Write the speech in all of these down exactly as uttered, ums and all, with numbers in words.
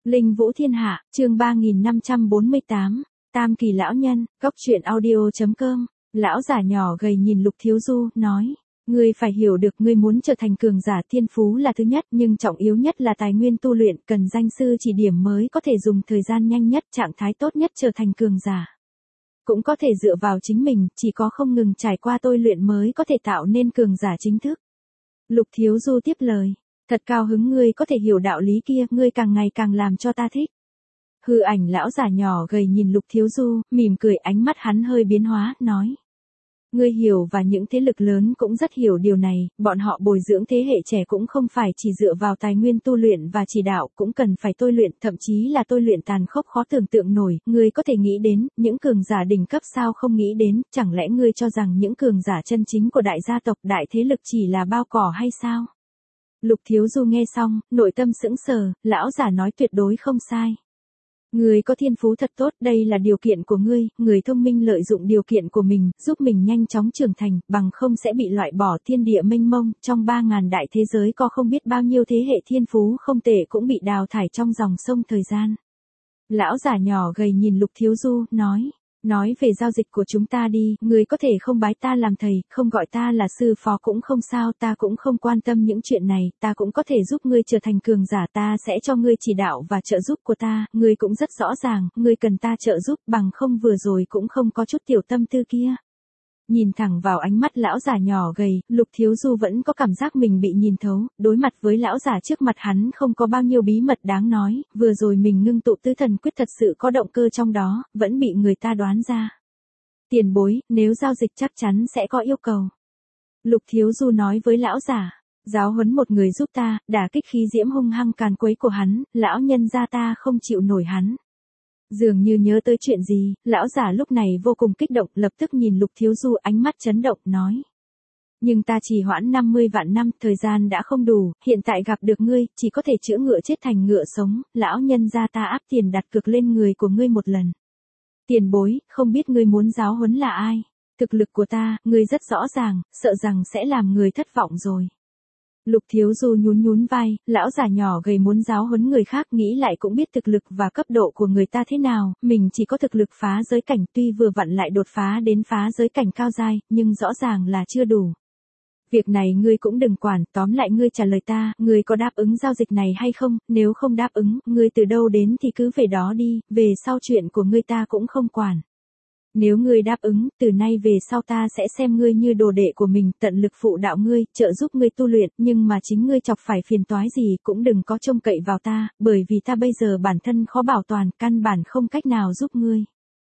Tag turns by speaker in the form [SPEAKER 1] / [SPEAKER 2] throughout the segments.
[SPEAKER 1] Linh Vũ Thiên Hạ, chương ba nghìn năm trăm bốn mươi tám, Tam Kỳ Lão Nhân, góc truyện audio chấm com. Lão giả nhỏ gầy nhìn Lục Thiếu Du, nói, ngươi phải hiểu được, ngươi muốn trở thành cường giả thiên phú là thứ nhất, nhưng trọng yếu nhất là tài nguyên tu luyện, cần danh sư chỉ điểm mới có thể dùng thời gian nhanh nhất, trạng thái tốt nhất trở thành cường giả. Cũng có thể dựa vào chính mình, chỉ có không ngừng trải qua tôi luyện mới có thể tạo nên cường giả chính thức. Lục Thiếu Du tiếp lời, thật cao hứng ngươi có thể hiểu đạo lý kia, ngươi càng ngày càng làm cho ta thích. Hư ảnh lão giả nhỏ gầy nhìn Lục Thiếu Du, mỉm cười, ánh mắt hắn hơi biến hóa, nói. Ngươi hiểu và những thế lực lớn cũng rất hiểu điều này, bọn họ bồi dưỡng thế hệ trẻ cũng không phải chỉ dựa vào tài nguyên tu luyện và chỉ đạo, cũng cần phải tôi luyện, thậm chí là tôi luyện tàn khốc khó tưởng tượng nổi, ngươi có thể nghĩ đến, những cường giả đỉnh cấp sao không nghĩ đến, chẳng lẽ ngươi cho rằng những cường giả chân chính của đại gia tộc, đại thế lực chỉ là bao cỏ hay sao? Lục Thiếu Du nghe xong, nội tâm sững sờ, lão giả nói tuyệt đối không sai. Ngươi có thiên phú thật tốt, đây là điều kiện của ngươi, người thông minh lợi dụng điều kiện của mình, giúp mình nhanh chóng trưởng thành, bằng không sẽ bị loại bỏ. Thiên địa mênh mông, trong ba ngàn đại thế giới có không biết bao nhiêu thế hệ thiên phú không tệ cũng bị đào thải trong dòng sông thời gian. Lão giả nhỏ gầy nhìn Lục Thiếu Du, nói. Nói về giao dịch của chúng ta đi, ngươi có thể không bái ta làm thầy, không gọi ta là sư phó cũng không sao, ta cũng không quan tâm những chuyện này, ta cũng có thể giúp ngươi trở thành cường giả, ta sẽ cho ngươi chỉ đạo và trợ giúp của ta, ngươi cũng rất rõ ràng, ngươi cần ta trợ giúp, bằng không vừa rồi cũng không có chút tiểu tâm tư kia. Nhìn thẳng vào ánh mắt lão giả nhỏ gầy, Lục Thiếu Du vẫn có cảm giác mình bị nhìn thấu, đối mặt với lão giả trước mặt hắn không có bao nhiêu bí mật đáng nói, vừa rồi mình ngưng tụ tứ thần quyết thật sự có động cơ trong đó, vẫn bị người ta đoán ra. Tiền bối, nếu giao dịch chắc chắn sẽ có yêu cầu. Lục Thiếu Du nói với lão giả, giáo huấn một người giúp ta, đả kích khí diễm hung hăng càn quấy của hắn, lão nhân gia ta không chịu nổi hắn. Dường như nhớ tới chuyện gì, lão giả lúc này vô cùng kích động, lập tức nhìn Lục Thiếu Du, ánh mắt chấn động, nói. Nhưng ta trì hoãn năm mươi vạn năm, thời gian đã không đủ, hiện tại gặp được ngươi, chỉ có thể chữa ngựa chết thành ngựa sống, lão nhân gia ta áp tiền đặt cược lên người của ngươi một lần. Tiền bối, không biết ngươi muốn giáo huấn là ai? Thực lực của ta, ngươi rất rõ ràng, sợ rằng sẽ làm người thất vọng rồi. Lục Thiếu Du nhún nhún vai, lão già nhỏ gầy muốn giáo huấn người khác, nghĩ lại cũng biết thực lực và cấp độ của người ta thế nào, mình chỉ có thực lực phá giới cảnh, tuy vừa vặn lại đột phá đến phá giới cảnh cao giai, nhưng rõ ràng là chưa đủ. Việc này ngươi cũng đừng quản, tóm lại ngươi trả lời ta, ngươi có đáp ứng giao dịch này hay không, nếu không đáp ứng, ngươi từ đâu đến thì cứ về đó đi, về sau chuyện của ngươi ta cũng không quản. Nếu ngươi đáp ứng, từ nay về sau ta sẽ xem ngươi như đồ đệ của mình, tận lực phụ đạo ngươi, trợ giúp ngươi tu luyện, nhưng mà chính ngươi chọc phải phiền toái gì cũng đừng có trông cậy vào ta, bởi vì ta bây giờ bản thân khó bảo toàn, căn bản không cách nào giúp ngươi.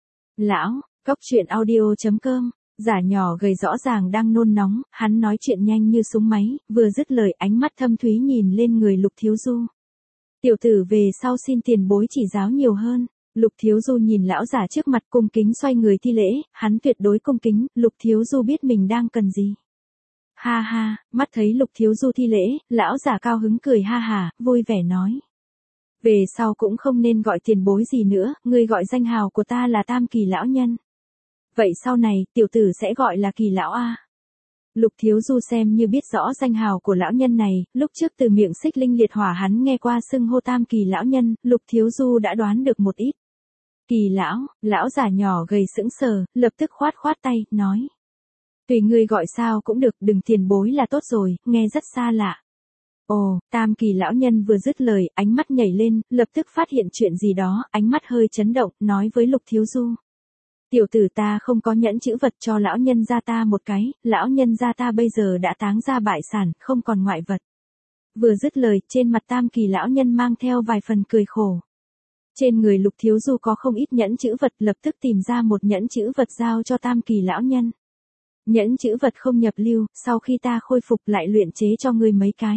[SPEAKER 1] Lão, góc truyện audio chấm com, giả nhỏ gầy rõ ràng đang nôn nóng, hắn nói chuyện nhanh như súng máy, vừa dứt lời ánh mắt thâm thúy nhìn lên người Lục Thiếu Du. Tiểu tử về sau xin tiền bối chỉ giáo nhiều hơn. Lục Thiếu Du nhìn lão giả trước mặt cung kính xoay người thi lễ, hắn tuyệt đối cung kính, Lục Thiếu Du biết mình đang cần gì. Ha ha, mắt thấy Lục Thiếu Du thi lễ, lão giả cao hứng cười ha hà, vui vẻ nói. Về sau cũng không nên gọi tiền bối gì nữa, ngươi gọi danh hào của ta là Tam Kỳ Lão Nhân. Vậy sau này, tiểu tử sẽ gọi là Kỳ Lão A. Lục Thiếu Du xem như biết rõ danh hào của lão nhân này, lúc trước từ miệng Xích Linh Liệt Hỏa hắn nghe qua xưng hô Tam Kỳ Lão Nhân, Lục Thiếu Du đã đoán được một ít. Kỳ lão, lão già nhỏ gầy sững sờ, lập tức khoát khoát tay, nói. Tùy ngươi gọi sao cũng được, đừng tiền bối là tốt rồi, nghe rất xa lạ. Ồ, Tam Kỳ Lão Nhân vừa dứt lời, ánh mắt nhảy lên, lập tức phát hiện chuyện gì đó, ánh mắt hơi chấn động, nói với Lục Thiếu Du. Tiểu tử ta không có nhẫn chữ vật, cho lão nhân gia ta một cái, lão nhân gia ta bây giờ đã táng ra bại sản, không còn ngoại vật. Vừa dứt lời, trên mặt Tam Kỳ Lão Nhân mang theo vài phần cười khổ. Trên người Lục Thiếu Du có không ít nhẫn chữ vật, lập tức tìm ra một nhẫn chữ vật giao cho Tam Kỳ Lão Nhân. Nhẫn chữ vật không nhập lưu, sau khi ta khôi phục lại luyện chế cho ngươi mấy cái.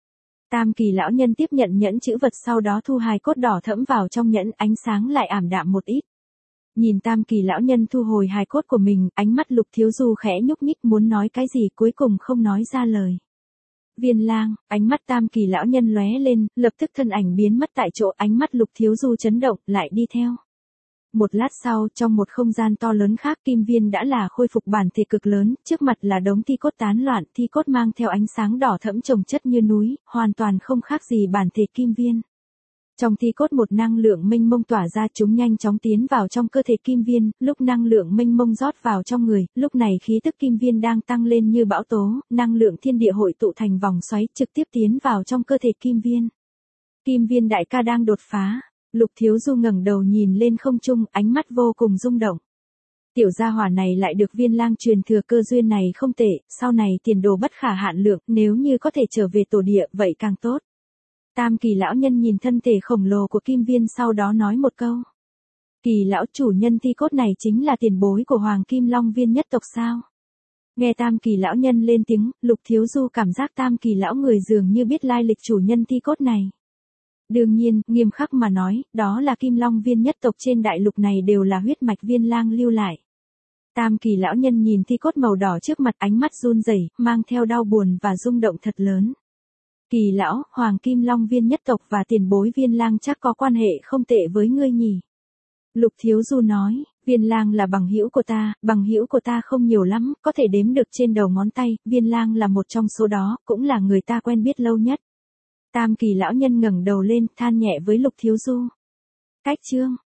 [SPEAKER 1] Tam Kỳ Lão Nhân tiếp nhận nhẫn chữ vật, sau đó thu hài cốt đỏ thẫm vào trong nhẫn, ánh sáng lại ảm đạm một ít. Nhìn Tam Kỳ Lão Nhân thu hồi hài cốt của mình, ánh mắt Lục Thiếu Du khẽ nhúc nhích, muốn nói cái gì cuối cùng không nói ra lời. Viên Lang, ánh mắt Tam Kỳ Lão Nhân lóe lên, lập tức thân ảnh biến mất tại chỗ, ánh mắt Lục Thiếu Du chấn động, lại đi theo. Một lát sau, trong một không gian to lớn khác, Kim Viên đã là khôi phục bản thể cực lớn, trước mặt là đống thi cốt tán loạn, thi cốt mang theo ánh sáng đỏ thẫm chồng chất như núi, hoàn toàn không khác gì bản thể Kim Viên. Trong thi cốt một năng lượng mênh mông tỏa ra, chúng nhanh chóng tiến vào trong cơ thể Kim Viên, lúc năng lượng mênh mông rót vào trong người, lúc này khí tức Kim Viên đang tăng lên như bão tố, năng lượng thiên địa hội tụ thành vòng xoáy trực tiếp tiến vào trong cơ thể Kim Viên. Kim Viên đại ca đang đột phá, Lục Thiếu Du ngẩng đầu nhìn lên không trung, ánh mắt vô cùng rung động. Tiểu gia hỏa này lại được Viên Lang truyền thừa, cơ duyên này không tệ, sau này tiền đồ bất khả hạn lượng, nếu như có thể trở về tổ địa, vậy càng tốt. Tam Kỳ lão nhân nhìn thân thể khổng lồ của Kim Viên sau đó nói một câu. Kỳ lão chủ nhân thi cốt này chính là tiền bối của Hoàng Kim Long Viên nhất tộc sao? Nghe Tam Kỳ lão nhân lên tiếng, Lục Thiếu Du cảm giác Tam Kỳ lão người dường như biết lai lịch chủ nhân thi cốt này. Đương nhiên, nghiêm khắc mà nói, đó là Kim Long Viên nhất tộc trên đại lục này đều là huyết mạch Viên Lang lưu lại. Tam Kỳ lão nhân nhìn thi cốt màu đỏ trước mặt, ánh mắt run rẩy, mang theo đau buồn và rung động thật lớn. Kỳ lão, Hoàng Kim Long Viên nhất tộc và tiền bối Viên Lang chắc có quan hệ không tệ với ngươi nhỉ? Lục Thiếu Du nói, Viên Lang là bằng hữu của ta, bằng hữu của ta không nhiều lắm, có thể đếm được trên đầu ngón tay, Viên Lang là một trong số đó, cũng là người ta quen biết lâu nhất. Tam Kỳ lão nhân ngẩng đầu lên, than nhẹ với Lục Thiếu Du. Cách chương